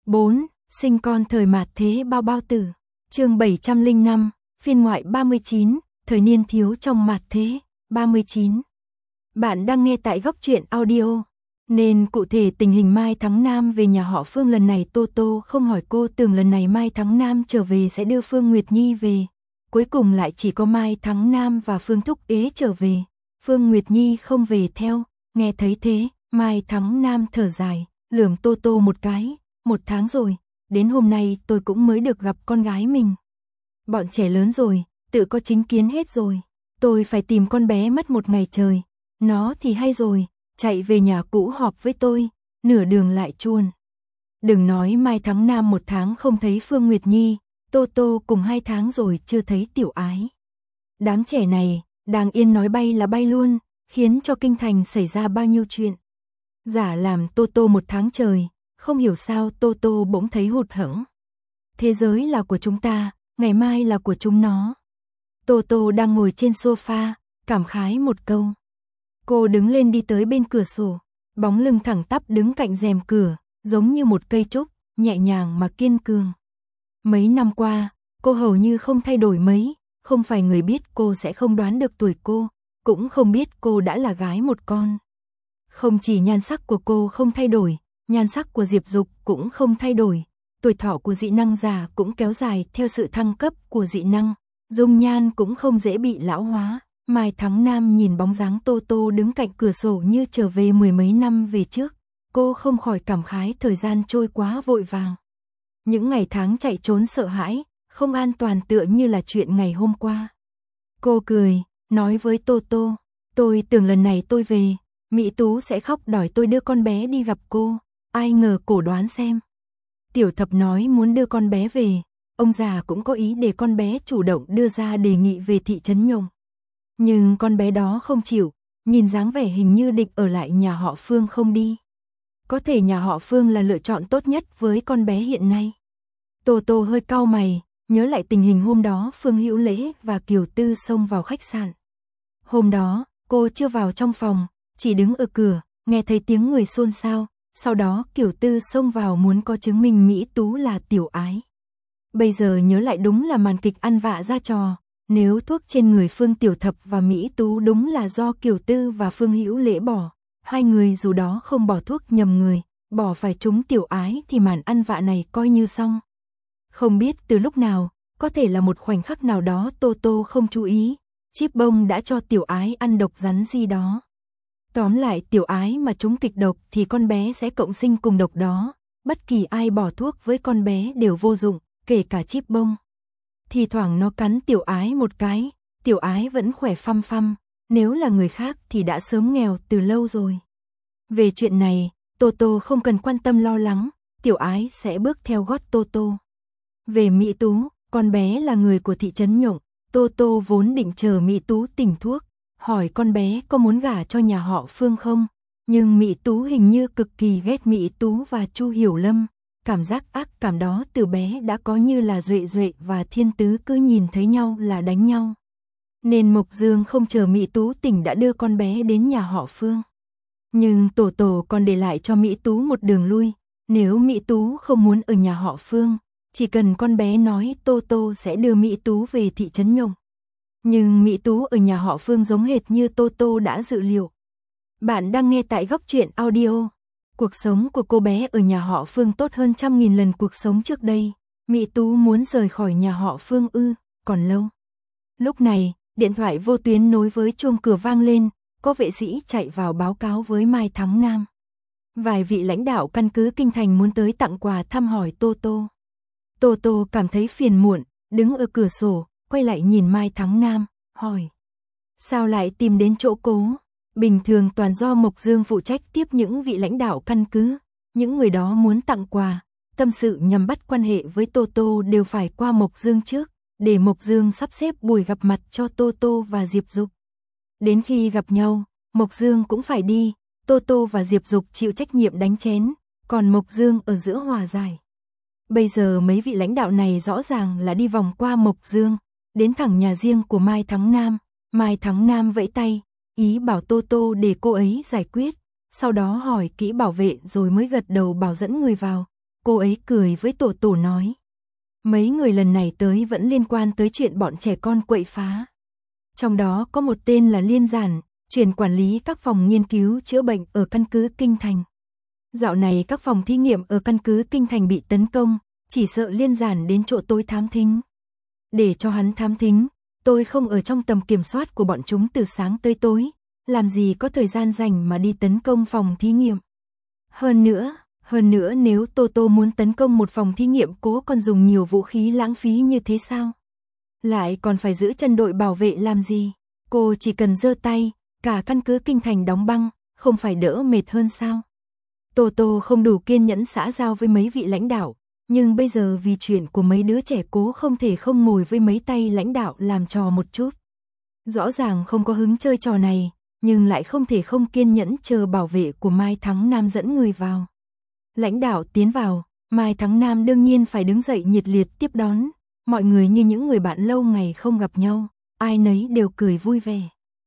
4. Sinh con thời mạt thế bao bao tử. Chương 705, phiên ngoại 39, thời niên thiếu trong mạt thế, 39. Bạn đang nghe tại Góc Truyện Audio. Nên cụ thể tình hình Mai Thắng Nam về nhà họ Phương lần này Tô Tô không hỏi, cô tưởng lần này Mai Thắng Nam trở về sẽ đưa Phương Nguyệt Nhi về. Cuối cùng lại chỉ có Mai Thắng Nam và Phương Thúc Ế trở về. Phương Nguyệt Nhi không về theo. Nghe thấy thế, Mai Thắng Nam thở dài, lườm Tô Tô một cái. 1 tháng rồi, đến hôm nay tôi cũng mới được gặp con gái mình. Bọn trẻ lớn rồi, tự có chính kiến hết rồi. Tôi phải tìm con bé mất 1 ngày trời. Nó thì hay rồi, chạy về nhà cũ họp với tôi, nửa đường lại chuồn. Đừng nói Mai Thắng Nam 1 tháng không thấy Phương Nguyệt Nhi, Tô Tô cùng 2 tháng rồi chưa thấy Tiểu Ái. Đám trẻ này, đang yên nói bay là bay luôn, khiến cho kinh thành xảy ra bao nhiêu chuyện. Giả làm Tô Tô 1 tháng trời, không hiểu sao Tô Tô bỗng thấy hụt hẫng. Thế giới là của chúng ta, ngày mai là của chúng nó. Tô Tô đang ngồi trên sofa, cảm khái một câu. Cô đứng lên đi tới bên cửa sổ, bóng lưng thẳng tắp đứng cạnh rèm cửa, giống như một cây trúc, nhẹ nhàng mà kiên cường. Mấy năm qua, cô hầu như không thay đổi mấy, không phải người biết cô sẽ không đoán được tuổi cô, cũng không biết cô đã là gái một con. Không chỉ nhan sắc của cô không thay đổi, nhan sắc của Diệp Dục cũng không thay đổi, tuổi thọ của dị năng giả cũng kéo dài theo sự thăng cấp của dị năng, dung nhan cũng không dễ bị lão hóa. Mai Thắng Nam nhìn bóng dáng Tô Tô đứng cạnh cửa sổ như trở về 10 mấy năm về trước, cô không khỏi cảm khái thời gian trôi quá vội vàng. Những ngày tháng chạy trốn sợ hãi, không an toàn tựa như là chuyện ngày hôm qua. Cô cười, nói với Tô Tô, tôi tưởng lần này tôi về, Mỹ Tú sẽ khóc đòi tôi đưa con bé đi gặp cô, ai ngờ cổ đoán xem. Tiểu Thập nói muốn đưa con bé về, ông già cũng có ý để con bé chủ động đưa ra đề nghị về thị trấn Nhung. Nhưng con bé đó không chịu, nhìn dáng vẻ hình như định ở lại nhà họ Phương không đi. Có thể nhà họ Phương là lựa chọn tốt nhất với con bé hiện nay. Tô Tô hơi cau mày, nhớ lại tình hình hôm đó Phương Hữu Lễ và Kiều Tư xông vào khách sạn. Hôm đó, cô chưa vào trong phòng, chỉ đứng ở cửa, nghe thấy tiếng người xôn xao, sau đó Kiều Tư xông vào muốn có chứng minh Mỹ Tú là Tiểu Ái. Bây giờ nhớ lại đúng là màn kịch ăn vạ ra trò. Nếu thuốc trên người Phương Tiểu Thập và Mỹ Tú đúng là do Kiều Tư và Phương Hữu Lễ bỏ, hai người dù đó không bỏ thuốc nhầm người, bỏ phải trúng Tiểu Ái thì màn ăn vạ này coi như xong. Không biết từ lúc nào, có thể là một khoảnh khắc nào đó Tô Tô không chú ý, Chíp Bông đã cho Tiểu Ái ăn độc rắn gì đó. Tóm lại Tiểu Ái mà trúng kịch độc thì con bé sẽ cộng sinh cùng độc đó, bất kỳ ai bỏ thuốc với con bé đều vô dụng, kể cả Chíp Bông. Thì thoảng nó cắn Tiểu Ái một cái, Tiểu Ái vẫn khỏe phăm phăm, nếu là người khác thì đã sớm nghèo từ lâu rồi. Về chuyện này, Tô Tô không cần quan tâm lo lắng, Tiểu Ái sẽ bước theo gót Tô Tô. Về Mỹ Tú, con bé là người của thị trấn Nhung, Tô Tô vốn định chờ Mỹ Tú tỉnh thuốc, hỏi con bé có muốn gả cho nhà họ Phương không, nhưng Mỹ Tú hình như cực kỳ ghét Mỹ Tú và Chu Hiểu Lâm. Cảm giác ác cảm đó từ bé đã có, như là Duệ Duệ và Thiên Tứ cứ nhìn thấy nhau là đánh nhau. Nên Mộc Dương không chờ Mỹ Tú tỉnh đã đưa con bé đến nhà họ Phương. Nhưng Tổ Tổ còn để lại cho Mỹ Tú một đường lui, nếu Mỹ Tú không muốn ở nhà họ Phương, chỉ cần con bé nói Tô Tô sẽ đưa Mỹ Tú về thị trấn Nhung. Nhưng Mỹ Tú ở nhà họ Phương giống hệt như Tô Tô đã dự liệu. Bạn đang nghe tại Góc Truyện Audio. Cuộc sống của cô bé ở nhà họ Phương tốt hơn 100.000 lần cuộc sống trước đây. Mỹ Tú muốn rời khỏi nhà họ Phương còn lâu. Lúc này, điện thoại vô tuyến nối với chuông cửa vang lên, có vệ sĩ chạy vào báo cáo với Mai Thắng Nam. Vài vị lãnh đạo căn cứ kinh thành muốn tới tặng quà thăm hỏi Tô Tô. Tô Tô cảm thấy phiền muộn, đứng ở cửa sổ, quay lại nhìn Mai Thắng Nam, hỏi. Sao lại tìm đến chỗ cố? Bình thường toàn do Mộc Dương phụ trách tiếp những vị lãnh đạo căn cứ, những người đó muốn tặng quà, tâm sự nhằm bắt quan hệ với Tô Tô đều phải qua Mộc Dương trước, để Mộc Dương sắp xếp buổi gặp mặt cho Tô Tô và Diệp Dục. Đến khi gặp nhau, Mộc Dương cũng phải đi, Tô Tô và Diệp Dục chịu trách nhiệm đánh chén, còn Mộc Dương ở giữa hòa giải. Bây giờ mấy vị lãnh đạo này rõ ràng là đi vòng qua Mộc Dương, đến thẳng nhà riêng của Mai Thắng Nam. Mai Thắng Nam vẫy tay, ý bảo Tô Tô để cô ấy giải quyết, sau đó hỏi kỹ bảo vệ rồi mới gật đầu bảo dẫn người vào. cô ấy cười với Tổ Tổ nói. Mấy người lần này tới vẫn liên quan tới chuyện bọn trẻ con quậy phá. Trong đó có một tên là Liên Giản, chuyển quản lý các phòng nghiên cứu chữa bệnh ở căn cứ Kinh Thành. Dạo này các phòng thí nghiệm ở căn cứ Kinh Thành bị tấn công, chỉ sợ Liên Giản đến chỗ tôi thám thính. Để cho hắn thám thính, tôi không ở trong tầm kiểm soát của bọn chúng từ sáng tới tối, làm gì có thời gian rảnh mà đi tấn công phòng thí nghiệm. Hơn nữa nếu Tô Tô muốn tấn công một phòng thí nghiệm cố còn dùng nhiều vũ khí lãng phí như thế sao? Lại còn phải giữ chân đội bảo vệ làm gì? Cô chỉ cần giơ tay, cả căn cứ Kinh Thành đóng băng, không phải đỡ mệt hơn sao? Tô Tô không đủ kiên nhẫn xã giao với mấy vị lãnh đạo, nhưng bây giờ vì chuyện của mấy đứa trẻ cố không thể không ngồi với mấy tay lãnh đạo làm trò một chút. Rõ ràng không có hứng chơi trò này, nhưng lại không thể không kiên nhẫn chờ bảo vệ của Mai Thắng Nam dẫn người vào. Lãnh đạo tiến vào, Mai Thắng Nam đương nhiên phải đứng dậy nhiệt liệt tiếp đón, mọi người như những người bạn lâu ngày không gặp nhau, ai nấy đều cười vui vẻ.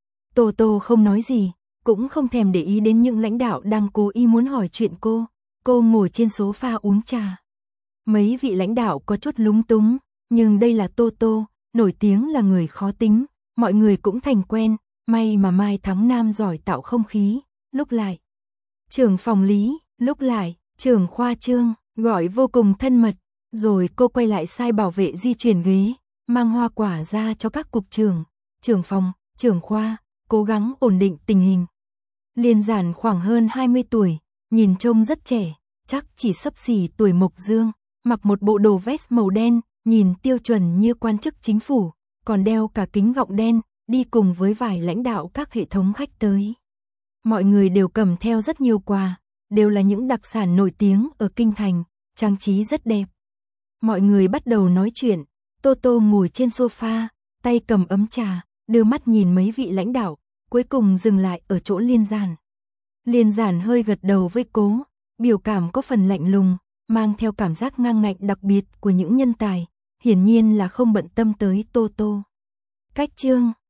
Tô Tô không nói gì, cũng không thèm để ý đến những lãnh đạo đang cố ý muốn hỏi chuyện cô ngồi trên sofa uống trà. Mấy vị lãnh đạo có chút lúng túng, nhưng đây là Tô Tô, nổi tiếng là người khó tính, mọi người cũng thành quen, may mà Mai Thắng Nam giỏi tạo không khí, lúc lại trưởng phòng lý, lúc lại trưởng khoa Trương, gọi vô cùng thân mật, rồi cô quay lại sai bảo vệ di chuyển ghế, mang hoa quả ra cho các cục trưởng, trưởng phòng, trưởng khoa, cố gắng ổn định tình hình. Liên Giản khoảng hơn 20 tuổi, nhìn trông rất trẻ, chắc chỉ xấp xỉ tuổi Mộc Dương, mặc một bộ đồ vest màu đen, nhìn tiêu chuẩn như quan chức chính phủ, còn đeo cả kính gọng đen, đi cùng với vài lãnh đạo các hệ thống khách tới. Mọi người đều cầm theo rất nhiều quà, đều là những đặc sản nổi tiếng ở Kinh Thành, trang trí rất đẹp. Mọi người bắt đầu nói chuyện, Tô Tô ngồi trên sofa, tay cầm ấm trà, đưa mắt nhìn mấy vị lãnh đạo, cuối cùng dừng lại ở chỗ Liên Giản. Liên Giản hơi gật đầu với cô, biểu cảm có phần lạnh lùng, mang theo cảm giác ngang ngạnh đặc biệt của những nhân tài, hiển nhiên là không bận tâm tới Tô Tô. Cách Trương